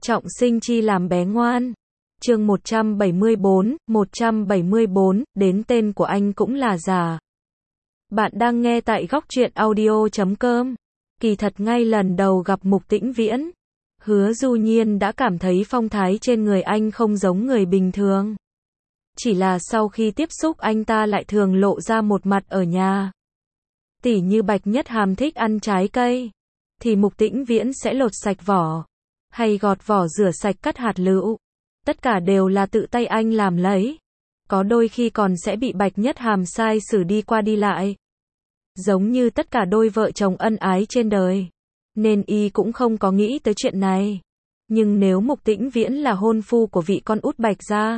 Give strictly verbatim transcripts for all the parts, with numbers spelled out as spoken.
Trọng sinh chi làm bé ngoan. Chương một trăm bảy mươi bốn, một trăm bảy mươi bốn, đến tên của anh cũng là giả. Bạn đang nghe tại góc truyện audio chấm com. Kỳ thật ngay lần đầu gặp Mục Tĩnh Viễn, Hứa Du Nhiên đã cảm thấy phong thái trên người anh không giống người bình thường. Chỉ là sau khi tiếp xúc anh ta lại thường lộ ra một mặt ở nhà. Tỉ như Bạch Nhất Hàm thích ăn trái cây, thì Mục Tĩnh Viễn sẽ lột sạch vỏ, hay gọt vỏ rửa sạch cắt hạt lựu. Tất cả đều là tự tay anh làm lấy. Có đôi khi còn sẽ bị Bạch Nhất Hàm sai xử đi qua đi lại. Giống như tất cả đôi vợ chồng ân ái trên đời. Nên y cũng không có nghĩ tới chuyện này. Nhưng nếu Mục Tĩnh Viễn là hôn phu của vị con út Bạch gia,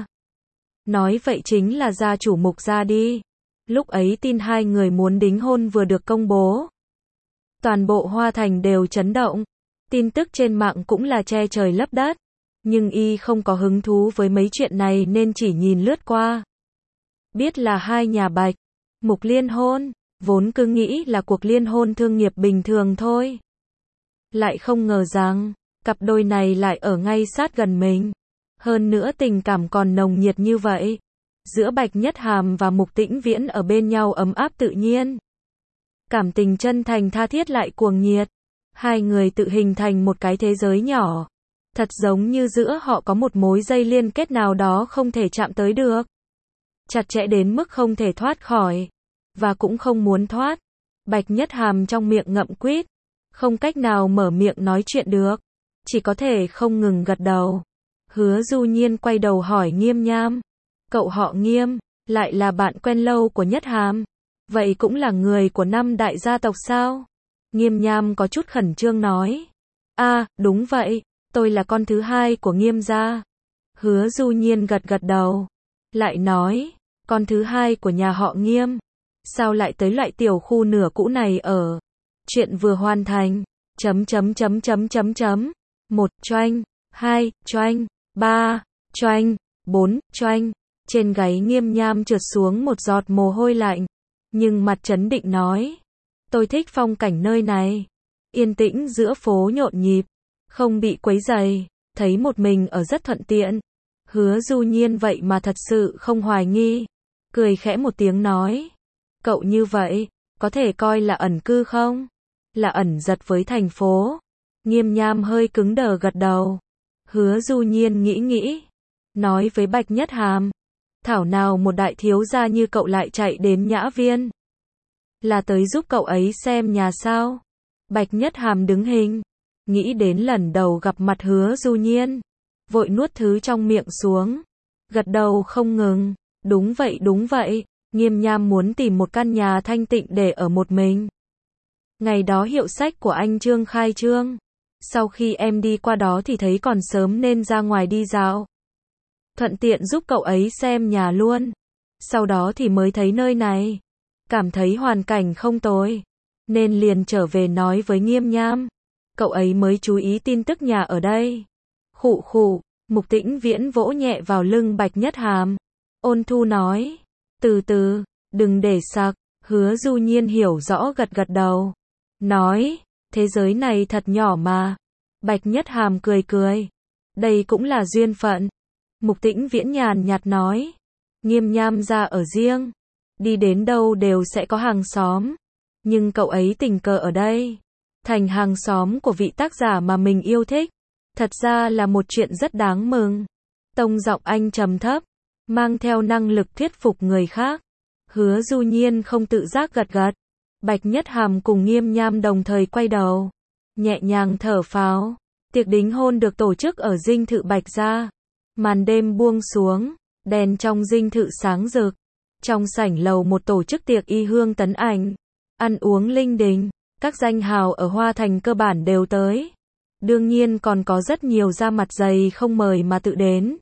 nói vậy chính là gia chủ Mục gia đi. Lúc ấy tin hai người muốn đính hôn vừa được công bố, toàn bộ Hoa Thành đều chấn động. Tin tức trên mạng cũng là che trời lấp đất. Nhưng y không có hứng thú với mấy chuyện này nên chỉ nhìn lướt qua. Biết là hai nhà Bạch, Mục liên hôn, vốn cứ nghĩ là cuộc liên hôn thương nghiệp bình thường thôi. Lại không ngờ rằng, cặp đôi này lại ở ngay sát gần mình. Hơn nữa tình cảm còn nồng nhiệt như vậy. Giữa Bạch Nhất Hàm và Mục Tĩnh Viễn ở bên nhau ấm áp tự nhiên. Cảm tình chân thành tha thiết lại cuồng nhiệt. Hai người tự hình thành một cái thế giới nhỏ. Thật giống như giữa họ có một mối dây liên kết nào đó không thể chạm tới được. Chặt chẽ đến mức không thể thoát khỏi. Và cũng không muốn thoát. Bạch Nhất Hàm trong miệng ngậm quýt. Không cách nào mở miệng nói chuyện được. Chỉ có thể không ngừng gật đầu. Hứa Du Nhiên quay đầu hỏi Nghiêm Nham. Cậu họ Nghiêm, lại là bạn quen lâu của Nhất Hàm. Vậy cũng là người của năm đại gia tộc sao? Nghiêm Nham có chút khẩn trương nói. À, đúng vậy. Tôi là con thứ hai của Nghiêm gia. Hứa Du Nhiên gật gật đầu. Lại nói, con thứ hai của nhà họ Nghiêm. Sao lại tới loại tiểu khu nửa cũ này ở? Chuyện vừa hoàn thành. Chấm chấm chấm chấm chấm chấm. Một choanh, hai choanh, ba choanh, bốn choanh. Trên gáy Nghiêm Nham trượt xuống một giọt mồ hôi lạnh. Nhưng mặt trấn định nói. Tôi thích phong cảnh nơi này. Yên tĩnh giữa phố nhộn nhịp. Không bị quấy rầy, thấy một mình ở rất thuận tiện. Hứa Du Nhiên vậy mà thật sự không hoài nghi. Cười khẽ một tiếng nói. Cậu như vậy, có thể coi là ẩn cư không? Là ẩn giật với thành phố. Nghiêm Nham hơi cứng đờ gật đầu. Hứa Du Nhiên nghĩ nghĩ. Nói với Bạch Nhất Hàm. Thảo nào một đại thiếu gia như cậu lại chạy đến Nhã Viên. Là tới giúp cậu ấy xem nhà sao? Bạch Nhất Hàm đứng hình. Nghĩ đến lần đầu gặp mặt Hứa Du Nhiên. Vội nuốt thứ trong miệng xuống. Gật đầu không ngừng. Đúng vậy đúng vậy. Nghiêm Nham muốn tìm một căn nhà thanh tịnh để ở một mình. Ngày đó hiệu sách của anh Trương khai trương. Sau khi em đi qua đó thì thấy còn sớm nên ra ngoài đi dạo. Thuận tiện giúp cậu ấy xem nhà luôn. Sau đó thì mới thấy nơi này. Cảm thấy hoàn cảnh không tồi. Nên liền trở về nói với Nghiêm Nham. Cậu ấy mới chú ý tin tức nhà ở đây. Khụ khụ, Mục Tĩnh Viễn vỗ nhẹ vào lưng Bạch Nhất Hàm. Ôn thu nói. Từ từ, đừng để sặc. Hứa Du Nhiên hiểu rõ gật gật đầu. Nói, thế giới này thật nhỏ mà. Bạch Nhất Hàm cười cười. Đây cũng là duyên phận. Mục Tĩnh Viễn nhàn nhạt nói. Nghiêm Nham ra ở riêng. Đi đến đâu đều sẽ có hàng xóm. Nhưng cậu ấy tình cờ ở đây. Thành hàng xóm của vị tác giả mà mình yêu thích. Thật ra là một chuyện rất đáng mừng. Tông giọng anh trầm thấp. Mang theo năng lực thuyết phục người khác. Hứa Du Nhiên không tự giác gật gật. Bạch Nhất Hàm cùng Nghiêm Nham đồng thời quay đầu. Nhẹ nhàng thở phào. Tiệc đính hôn được tổ chức ở dinh thự Bạch gia. Màn đêm buông xuống. Đèn trong dinh thự sáng rực. Trong sảnh lầu một tổ chức tiệc y hương tấn ảnh. Ăn uống linh đình. Các danh hào ở Hoa Thành cơ bản đều tới. Đương nhiên còn có rất nhiều da mặt dày không mời mà tự đến.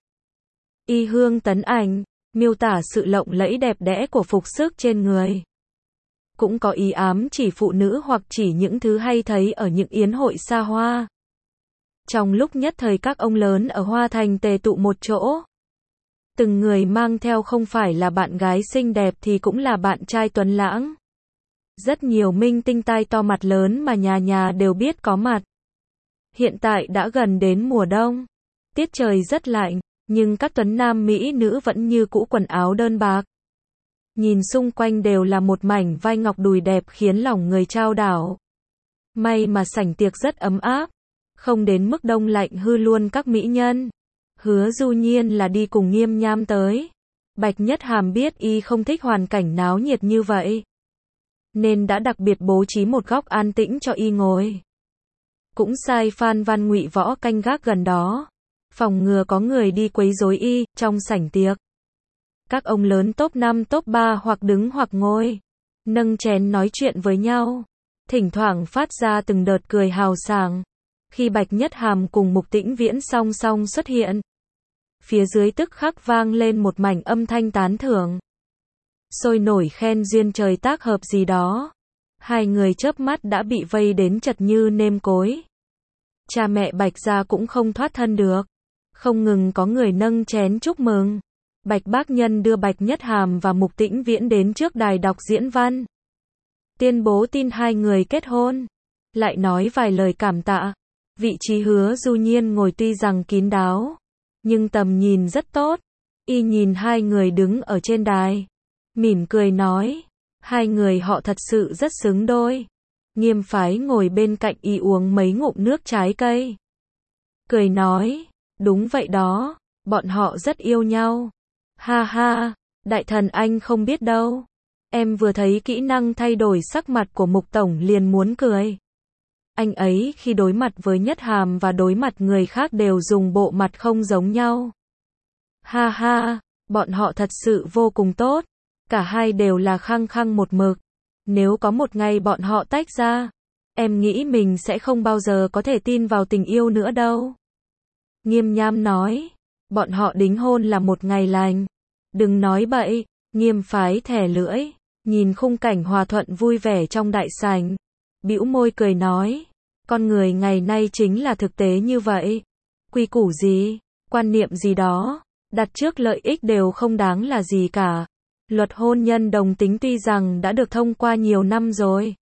Y hương tấn ảnh, miêu tả sự lộng lẫy đẹp đẽ của phục sức trên người. Cũng có ý ám chỉ phụ nữ hoặc chỉ những thứ hay thấy ở những yến hội xa hoa. Trong lúc nhất thời các ông lớn ở Hoa Thành tề tụ một chỗ. Từng người mang theo không phải là bạn gái xinh đẹp thì cũng là bạn trai tuấn lãng. Rất nhiều minh tinh tai to mặt lớn mà nhà nhà đều biết có mặt. Hiện tại đã gần đến mùa đông, Tiết trời rất lạnh, nhưng các tuấn nam mỹ nữ vẫn như cũ quần áo đơn bạc. Nhìn xung quanh đều là một mảnh vai ngọc đùi đẹp khiến lòng người chao đảo. May mà sảnh tiệc rất ấm áp, không đến mức đông lạnh hư luôn các mỹ nhân. Hứa Du Nhiên là đi cùng Nghiêm Nham tới. Bạch Nhất Hàm biết y không thích hoàn cảnh náo nhiệt như vậy, nên đã đặc biệt bố trí một góc an tĩnh cho y ngồi. Cũng sai Phan Văn Ngụy Võ canh gác gần đó, phòng ngừa có người đi quấy rối y trong sảnh tiệc. Các ông lớn top năm top ba hoặc đứng hoặc ngồi, nâng chén nói chuyện với nhau, thỉnh thoảng phát ra từng đợt cười hào sảng. Khi Bạch Nhất Hàm cùng Mục Tĩnh Viễn song song xuất hiện, phía dưới tức khắc vang lên một mảnh âm thanh tán thưởng. Sôi nổi khen duyên trời tác hợp gì đó. Hai người chớp mắt đã bị vây đến chật như nêm cối. Cha mẹ Bạch gia cũng không thoát thân được. Không ngừng có người nâng chén chúc mừng. Bạch Bác Nhân đưa Bạch Nhất Hàm và Mục Tĩnh Viễn đến trước đài đọc diễn văn, tuyên bố tin hai người kết hôn, lại nói vài lời cảm tạ. Vị trí Hứa Du Nhiên ngồi tuy rằng kín đáo, nhưng tầm nhìn rất tốt. Y nhìn hai người đứng ở trên đài, mỉm cười nói, hai người họ thật sự rất xứng đôi. Nghiêm Phái ngồi bên cạnh y uống mấy ngụm nước trái cây, cười nói, đúng vậy đó, bọn họ rất yêu nhau. Ha ha, đại thần anh không biết đâu. Em vừa thấy kỹ năng thay đổi sắc mặt của Mục Tổng liền muốn cười. Anh ấy khi đối mặt với Nhất Hàm và đối mặt người khác đều dùng bộ mặt không giống nhau. Ha ha, bọn họ thật sự vô cùng tốt. Cả hai đều là khăng khăng một mực. Nếu có một ngày bọn họ tách ra, em nghĩ mình sẽ không bao giờ có thể tin vào tình yêu nữa đâu. Nghiêm Nham nói, bọn họ đính hôn là một ngày lành. Đừng nói bậy. Nghiêm Phái thè lưỡi, nhìn khung cảnh hòa thuận vui vẻ trong đại sảnh, bĩu môi cười nói, con người ngày nay chính là thực tế như vậy. Quy củ gì, quan niệm gì đó, đặt trước lợi ích đều không đáng là gì cả. Luật hôn nhân đồng tính tuy rằng đã được thông qua nhiều năm rồi,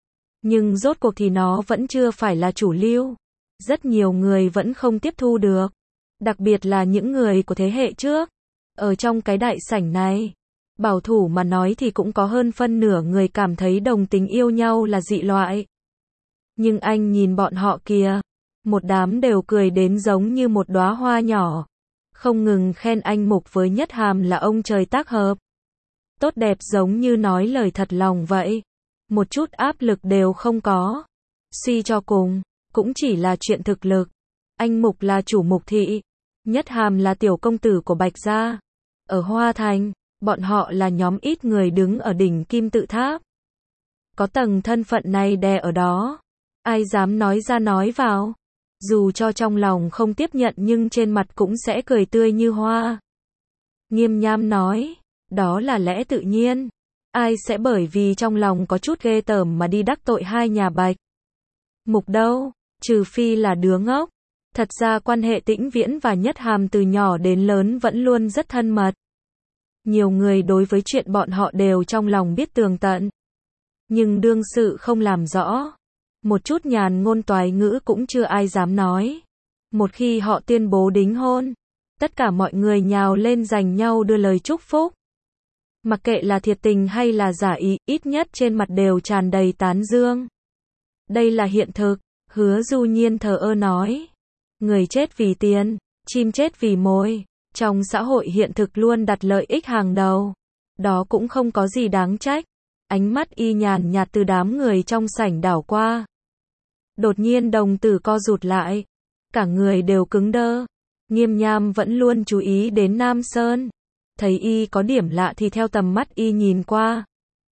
nhưng rốt cuộc thì nó vẫn chưa phải là chủ lưu. Rất nhiều người vẫn không tiếp thu được, đặc biệt là những người của thế hệ trước. Ở trong cái đại sảnh này, bảo thủ mà nói thì cũng có hơn phân nửa người cảm thấy đồng tính yêu nhau là dị loại. Nhưng anh nhìn bọn họ kìa, một đám đều cười đến giống như một đóa hoa nhỏ, không ngừng khen anh Mục với Nhất Hàm là ông trời tác hợp. Tốt đẹp giống như nói lời thật lòng vậy, một chút áp lực đều không có. Suy cho cùng, cũng chỉ là chuyện thực lực. Anh Mục là chủ Mục thị, Nhất Hàm là tiểu công tử của Bạch gia. Ở Hoa Thành, bọn họ là nhóm ít người đứng ở đỉnh kim tự tháp. Có tầng thân phận này đè ở đó, ai dám nói ra nói vào. Dù cho trong lòng không tiếp nhận nhưng trên mặt cũng sẽ cười tươi như hoa. Nghiêm Nham nói, đó là lẽ tự nhiên. Ai sẽ bởi vì trong lòng có chút ghê tởm mà đi đắc tội hai nhà Bạch Mục đâu, trừ phi là đứa ngốc. Thật ra quan hệ Tĩnh Viễn và Nhất Hàm từ nhỏ đến lớn vẫn luôn rất thân mật. Nhiều người đối với chuyện bọn họ đều trong lòng biết tường tận, nhưng đương sự không làm rõ. Một chút nhàn ngôn toái ngữ cũng chưa ai dám nói. Một khi họ tuyên bố đính hôn, tất cả mọi người nhào lên giành nhau đưa lời chúc phúc. Mặc kệ là thiệt tình hay là giả ý, ít nhất trên mặt đều tràn đầy tán dương. Đây là hiện thực. Hứa Du Nhiên thờ ơ nói, người chết vì tiền, chim chết vì mồi. Trong xã hội hiện thực luôn đặt lợi ích hàng đầu. Đó cũng không có gì đáng trách. Ánh mắt y nhàn nhạt từ đám người trong sảnh đảo qua. Đột nhiên đồng tử co rụt lại. Cả người đều cứng đơ. Nghiêm Nham vẫn luôn chú ý đến Nam Sơn. Thấy y có điểm lạ thì theo tầm mắt y nhìn qua.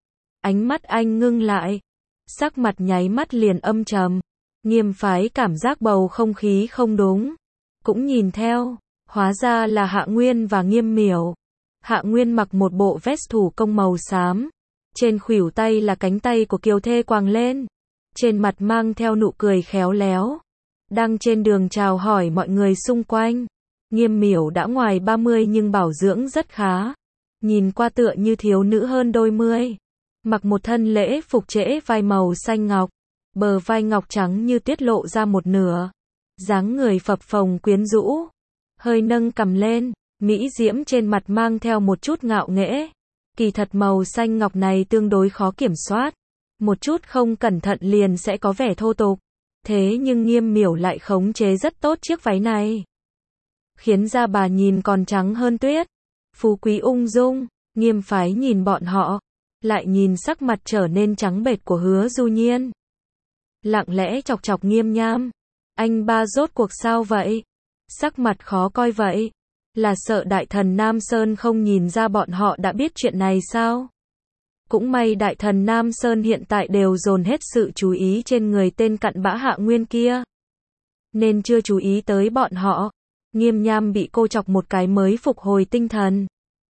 Ánh mắt anh ngưng lại. Sắc mặt nháy mắt liền âm trầm. Nghiêm Phái cảm giác bầu không khí không đúng. Cũng nhìn theo. Hóa ra là Hạ Nguyên và Nghiêm Miểu. Hạ Nguyên mặc một bộ vest thủ công màu xám. Trên khuỷu tay là cánh tay của kiều thê quàng lên. Trên mặt mang theo nụ cười khéo léo. Đang trên đường chào hỏi mọi người xung quanh. Nghiêm Miểu đã ngoài ba mươi nhưng bảo dưỡng rất khá. Nhìn qua tựa như thiếu nữ hơn đôi mươi. Mặc một thân lễ phục trễ vai màu xanh ngọc. Bờ vai ngọc trắng như tiết lộ ra một nửa. Dáng người phập phồng quyến rũ. hơi nâng cằm lên, mỹ diễm trên mặt mang theo một chút ngạo nghễ. Kỳ thật màu xanh ngọc này tương đối khó kiểm soát, một chút không cẩn thận liền sẽ có vẻ thô tục. Thế nhưng Nghiêm Miểu lại khống chế rất tốt chiếc váy này, khiến da bà nhìn còn trắng hơn tuyết. Phú quý ung dung, Nghiêm Phái nhìn bọn họ, lại nhìn sắc mặt trở nên trắng bệch của Hứa Du Nhiên. Lặng lẽ chọc chọc Nghiêm Nham. Anh ba rốt cuộc sao vậy? Sắc mặt khó coi vậy. Là sợ đại thần Nam Sơn không nhìn ra bọn họ đã biết chuyện này sao? Cũng may đại thần Nam Sơn hiện tại đều dồn hết sự chú ý trên người tên cặn bã Hạ Nguyên kia, nên chưa chú ý tới bọn họ. Nghiêm Nham bị cô chọc một cái mới phục hồi tinh thần,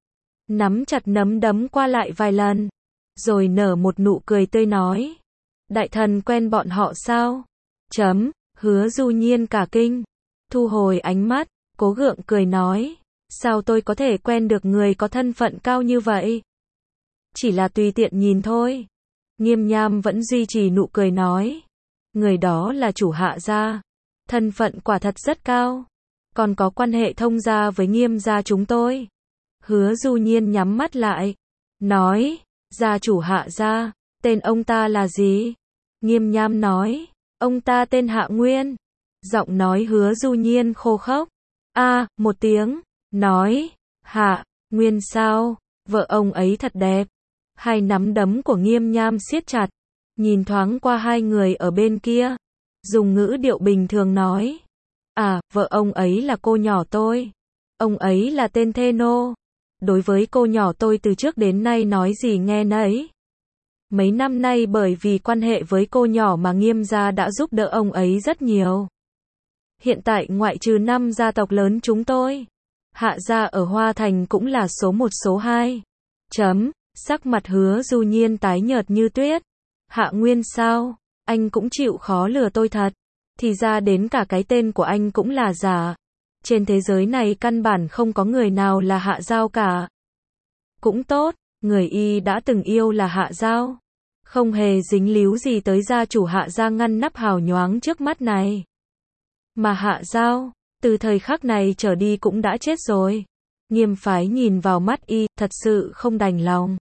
nắm chặt nắm đấm qua lại vài lần, rồi nở một nụ cười tươi nói. Đại thần quen bọn họ sao? Chấm, Hứa Du Nhiên cả kinh, thu hồi ánh mắt, cố gượng cười nói. Sao tôi có thể quen được người có thân phận cao như vậy? Chỉ là tùy tiện nhìn thôi. Nghiêm Nham vẫn duy trì nụ cười nói. Người đó là chủ Hạ gia, thân phận quả thật rất cao, còn có quan hệ thông gia với Nghiêm gia chúng tôi. Hứa Du Nhiên nhắm mắt lại, nói, gia chủ Hạ gia, tên ông ta là gì? Nghiêm Nham nói, ông ta tên Hạ Nguyên. Giọng nói Hứa Du Nhiên khô khốc. A, à, một tiếng, nói, Hạ Nguyên sao? Vợ ông ấy thật đẹp. Hai nắm đấm của Nghiêm Nham siết chặt, nhìn thoáng qua hai người ở bên kia, dùng ngữ điệu bình thường nói. À, vợ ông ấy là cô nhỏ tôi. Ông ấy là tên Thê Nô. Đối với cô nhỏ tôi từ trước đến nay nói gì nghe nấy. Mấy năm nay bởi vì quan hệ với cô nhỏ mà Nghiêm gia đã giúp đỡ ông ấy rất nhiều. Hiện tại ngoại trừ năm gia tộc lớn chúng tôi, Hạ gia ở Hoa Thành cũng là số một số hai. Chấm, sắc mặt Hứa Du Nhiên tái nhợt như tuyết. Hạ Nguyên sao? Anh cũng chịu khó lừa tôi thật. Thì ra đến cả cái tên của anh cũng là giả. Trên thế giới này căn bản không có người nào là Hạ Giao cả. Cũng tốt, người y đã từng yêu là Hạ Giao, không hề dính líu gì tới gia chủ Hạ gia ngăn nắp hào nhoáng trước mắt này. Mà Hạ Giao, từ thời khắc này trở đi cũng đã chết rồi. Nghiêm Phái nhìn vào mắt y, thật sự không đành lòng.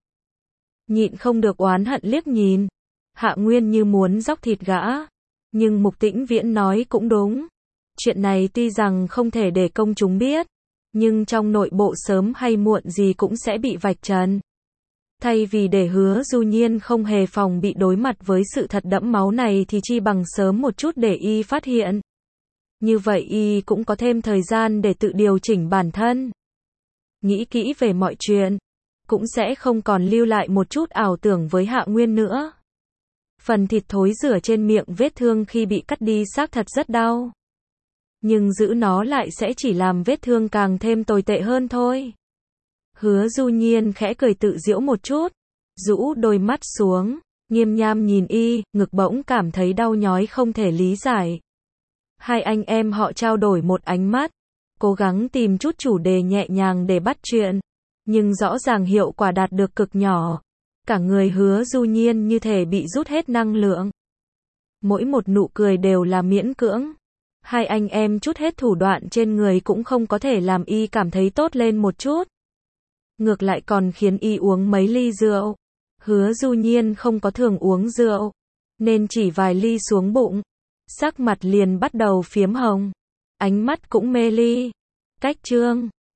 Nhịn không được oán hận liếc nhìn. Hạ Nguyên như muốn dóc thịt gã. Nhưng Mục Tĩnh Viễn nói cũng đúng. Chuyện này tuy rằng không thể để công chúng biết, nhưng trong nội bộ sớm hay muộn gì cũng sẽ bị vạch trần. Thay vì để Hứa Du Nhiên không hề phòng bị đối mặt với sự thật đẫm máu này thì chi bằng sớm một chút để y phát hiện. Như vậy y cũng có thêm thời gian để tự điều chỉnh bản thân. Nghĩ kỹ về mọi chuyện, cũng sẽ không còn lưu lại một chút ảo tưởng với Hạ Nguyên nữa. Phần thịt thối rữa trên miệng vết thương khi bị cắt đi xác thật rất đau. Nhưng giữ nó lại sẽ chỉ làm vết thương càng thêm tồi tệ hơn thôi. Hứa Du Nhiên khẽ cười tự giễu một chút, rũ đôi mắt xuống, Nghiêm Nham nhìn y, ngực bỗng cảm thấy đau nhói không thể lý giải. Hai anh em họ trao đổi một ánh mắt, cố gắng tìm chút chủ đề nhẹ nhàng để bắt chuyện, nhưng rõ ràng hiệu quả đạt được cực nhỏ. Cả người Hứa Du Nhiên như thể bị rút hết năng lượng. Mỗi một nụ cười đều là miễn cưỡng. Hai anh em chút hết thủ đoạn trên người cũng không có thể làm y cảm thấy tốt lên một chút. Ngược lại còn khiến y uống mấy ly rượu. Hứa Du Nhiên không có thường uống rượu, nên chỉ vài ly xuống bụng, sắc mặt liền bắt đầu phiếm hồng, ánh mắt cũng mê ly. Cách chương